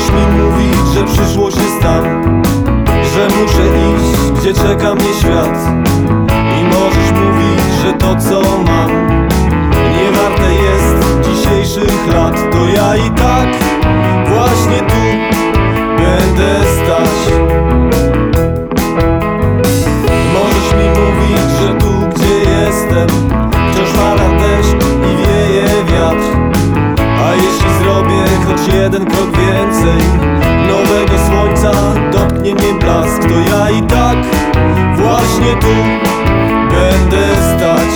Możesz mi mówić, że przyszłość jest tam, że muszę iść, gdzie czeka mnie świat. I możesz mówić, że to co mam nie warte jest dzisiejszych lat. To ja i tak właśnie tu będę stać. Możesz mi mówić, że tu gdzie jestem wciąż pada deszcz i wieje wiatr. A jeśli zrobię choć jeden krok więcej, nowego słońca dotknie mnie blask. To ja i tak właśnie tu będę stać.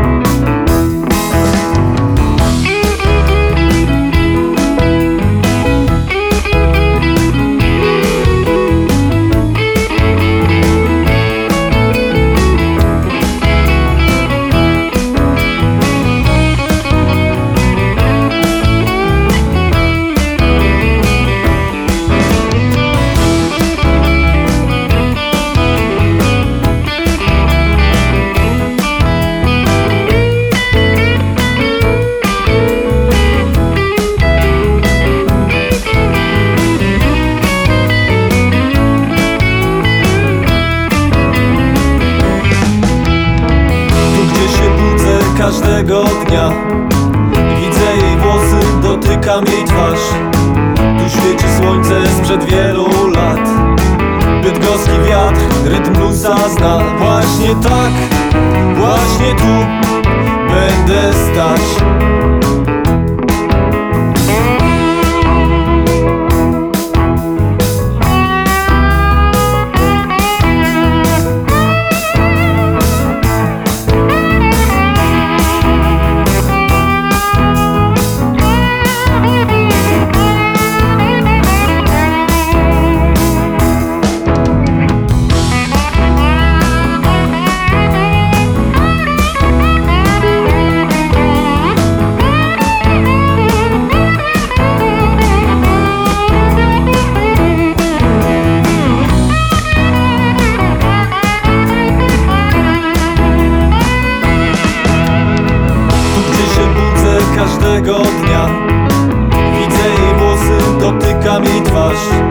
Każdego dnia widzę jej włosy, dotykam jej twarz. Tu świeci słońce sprzed wielu lat. Bydgoski wiatr rytm bluesa zna. Właśnie tak, właśnie tu będę stać. Każdego dnia widzę jej włosy, dotykam jej twarz.